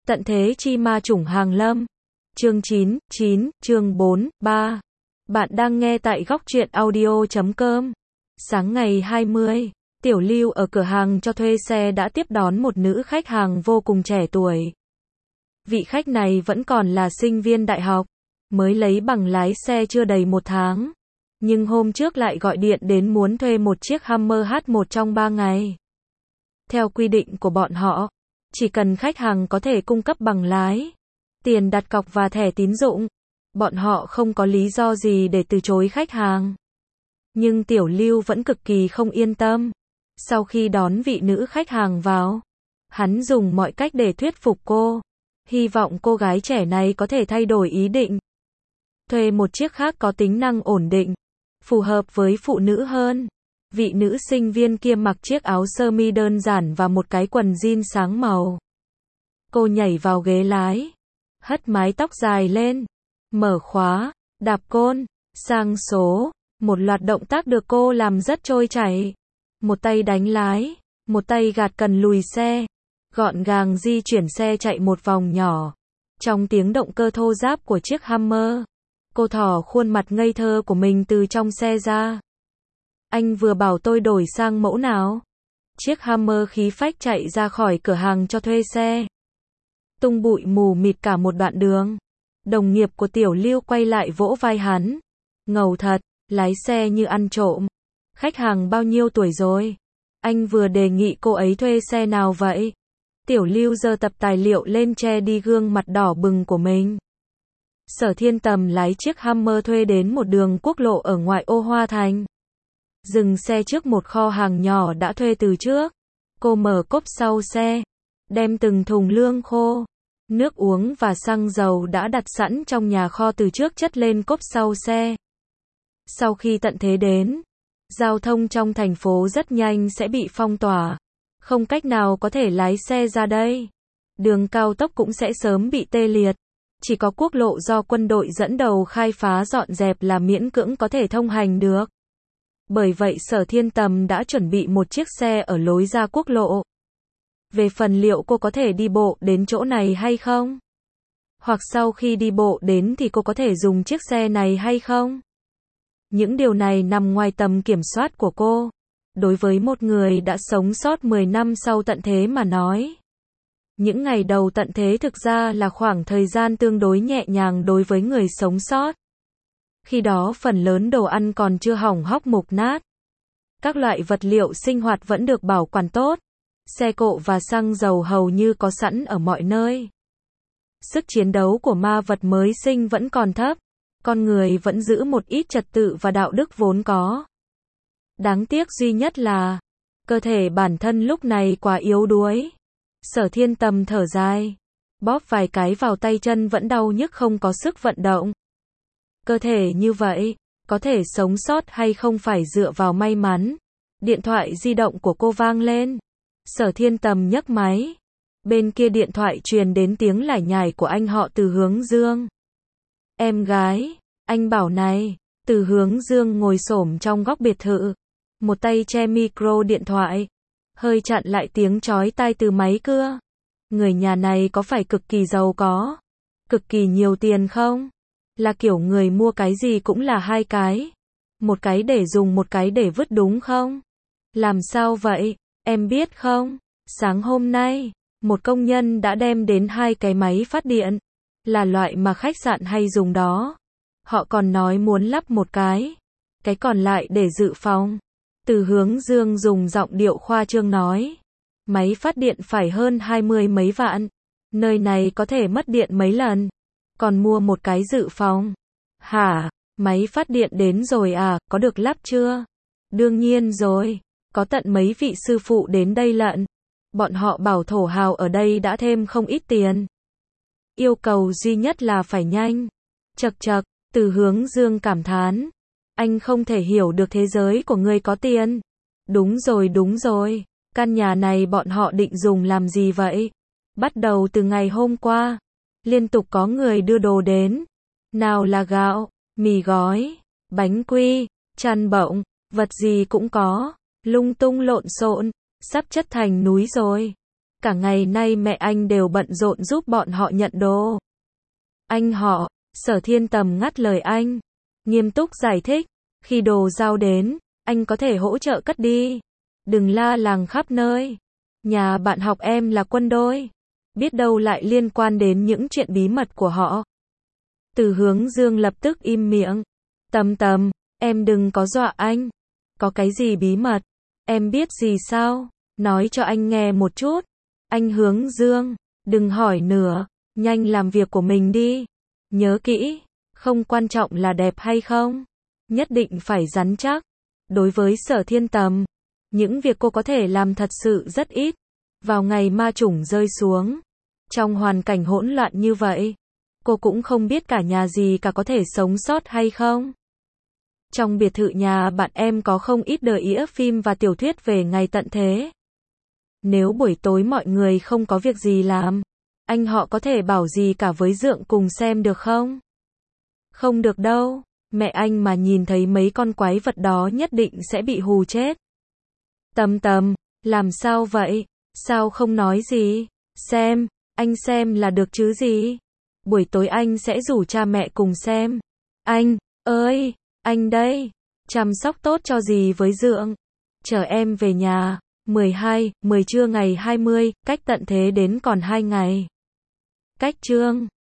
Tận thế chi ma chủng hàng lâm. Chương 9, chương 4, 3. Bạn đang nghe tại góc truyện audio.com. Sáng ngày 20, Tiểu Lưu ở cửa hàng cho thuê xe đã tiếp đón một nữ khách hàng vô cùng trẻ tuổi. Vị khách này vẫn còn là sinh viên đại học, mới lấy bằng lái xe chưa đầy 1 tháng. Nhưng hôm trước lại gọi điện đến muốn thuê một chiếc Hummer H1 trong 3 ngày. Theo quy định của bọn họ, chỉ cần khách hàng có thể cung cấp bằng lái, tiền đặt cọc và thẻ tín dụng, bọn họ không có lý do gì để từ chối khách hàng. Nhưng Tiểu Lưu vẫn cực kỳ không yên tâm. Sau khi đón vị nữ khách hàng vào, hắn dùng mọi cách để thuyết phục cô, hy vọng cô gái trẻ này có thể thay đổi ý định, thuê một chiếc khác có tính năng ổn định, phù hợp với phụ nữ hơn. Vị nữ sinh viên kia mặc chiếc áo sơ mi đơn giản và một cái quần jean sáng màu. Cô nhảy vào ghế lái, hất mái tóc dài lên, mở khóa, đạp côn, sang số, một loạt động tác được cô làm rất trôi chảy. Một tay đánh lái, một tay gạt cần lùi xe, gọn gàng di chuyển xe chạy một vòng nhỏ. Trong tiếng động cơ thô ráp của chiếc Hummer, cô thỏ khuôn mặt ngây thơ của mình từ trong xe ra. Anh vừa bảo tôi đổi sang mẫu nào? Chiếc Hummer khí phách chạy ra khỏi cửa hàng cho thuê xe, tung bụi mù mịt cả một đoạn đường. Đồng nghiệp của Tiểu Lưu quay lại vỗ vai hắn. Ngầu thật, lái xe như ăn trộm. Khách hàng bao nhiêu tuổi rồi? Anh vừa đề nghị cô ấy thuê xe nào vậy? Tiểu Lưu giơ tập tài liệu lên che đi gương mặt đỏ bừng của mình. Sở Thiên Tầm lái chiếc Hummer thuê đến một đường quốc lộ ở ngoại ô Hoa Thành. Dừng xe trước một kho hàng nhỏ đã thuê từ trước. Cô mở cốp sau xe, đem từng thùng lương khô, nước uống và xăng dầu đã đặt sẵn trong nhà kho từ trước chất lên cốp sau xe. Sau khi tận thế đến, giao thông trong thành phố rất nhanh sẽ bị phong tỏa. Không cách nào có thể lái xe ra đây. Đường cao tốc cũng sẽ sớm bị tê liệt. Chỉ có quốc lộ do quân đội dẫn đầu khai phá dọn dẹp là miễn cưỡng có thể thông hành được. Bởi vậy Sở Thiên Tầm đã chuẩn bị một chiếc xe ở lối ra quốc lộ. Về phần liệu cô có thể đi bộ đến chỗ này hay không? Hoặc sau khi đi bộ đến thì cô có thể dùng chiếc xe này hay không? Những điều này nằm ngoài tầm kiểm soát của cô. Đối với một người đã sống sót 10 năm sau tận thế mà nói, những ngày đầu tận thế thực ra là khoảng thời gian tương đối nhẹ nhàng đối với người sống sót. Khi đó phần lớn đồ ăn còn chưa hỏng hóc mục nát. Các loại vật liệu sinh hoạt vẫn được bảo quản tốt. Xe cộ và xăng dầu hầu như có sẵn ở mọi nơi. Sức chiến đấu của ma vật mới sinh vẫn còn thấp. Con người vẫn giữ một ít trật tự và đạo đức vốn có. Đáng tiếc duy nhất là cơ thể bản thân lúc này quá yếu đuối. Sở Thiên Tầm thở dài, bóp vài cái vào tay chân vẫn đau nhức không có sức vận động. Cơ thể như vậy, có thể sống sót hay không phải dựa vào may mắn. Điện thoại di động của cô vang lên. Sở Thiên Tầm nhấc máy. Bên kia điện thoại truyền đến tiếng lải nhải của anh họ Từ Hướng Dương. Em gái, anh bảo này. Từ Hướng Dương ngồi xổm trong góc biệt thự, một tay che micro điện thoại, hơi chặn lại tiếng chói tai từ máy cưa. Người nhà này có phải cực kỳ giàu có, cực kỳ nhiều tiền không? Là kiểu người mua cái gì cũng là 2 cái. Một cái để dùng, một cái để vứt đúng không? Làm sao vậy, em biết không? Sáng hôm nay, một công nhân đã đem đến 2 cái máy phát điện. Là loại mà khách sạn hay dùng đó. Họ còn nói muốn lắp một cái còn lại để dự phòng. Từ Hướng Dương dùng giọng điệu khoa trương nói. Máy phát điện phải hơn 20 mấy vạn. Nơi này có thể mất điện mấy lần. Còn mua một cái dự phòng. Hả? Máy phát điện đến rồi à, có được lắp chưa? Đương nhiên rồi. Có tận mấy vị sư phụ đến đây lận. Bọn họ bảo thổ hào ở đây đã thêm không ít tiền. Yêu cầu duy nhất là phải nhanh. Chậc chậc, Từ Hướng Dương cảm thán. Anh không thể hiểu được thế giới của người có tiền. Đúng rồi. Căn nhà này bọn họ định dùng làm gì vậy? Bắt đầu từ ngày hôm qua, liên tục có người đưa đồ đến. Nào là gạo, mì gói, bánh quy, chăn bọng, vật gì cũng có. Lung tung lộn xộn, sắp chất thành núi rồi. Cả ngày nay mẹ anh đều bận rộn giúp bọn họ nhận đồ. Anh họ, Sở Thiên Tầm ngắt lời anh. Nghiêm túc giải thích. Khi đồ giao đến, anh có thể hỗ trợ cất đi. Đừng la làng khắp nơi. Nhà bạn học em là quân đội. Biết đâu lại liên quan đến những chuyện bí mật của họ. Từ Hướng Dương lập tức im miệng. Tầm, em đừng có dọa anh. Có cái gì bí mật? Em biết gì sao? Nói cho anh nghe một chút. Anh Hướng Dương, đừng hỏi nữa. Nhanh làm việc của mình đi. Nhớ kỹ, không quan trọng là đẹp hay không. Nhất định phải rắn chắc. Đối với Sở Thiên Tầm, những việc cô có thể làm thật sự rất ít. Vào ngày ma chủng rơi xuống, trong hoàn cảnh hỗn loạn như vậy, cô cũng không biết cả nhà gì cả có thể sống sót hay không. Trong biệt thự nhà bạn em có không ít đời ĩa phim và tiểu thuyết về ngày tận thế. Nếu buổi tối mọi người không có việc gì làm, anh họ có thể bảo gì cả với Dượng cùng xem được không? Không được đâu, mẹ anh mà nhìn thấy mấy con quái vật đó nhất định sẽ bị hù chết. Tầm, làm sao vậy? Sao không nói gì? Xem, anh xem là được chứ gì? Buổi tối anh sẽ rủ cha mẹ cùng xem. Anh, ơi, anh đây, chăm sóc tốt cho dì với Dượng. Chờ em về nhà. 10 trưa ngày 20, cách tận thế đến còn 2 ngày. Cách chương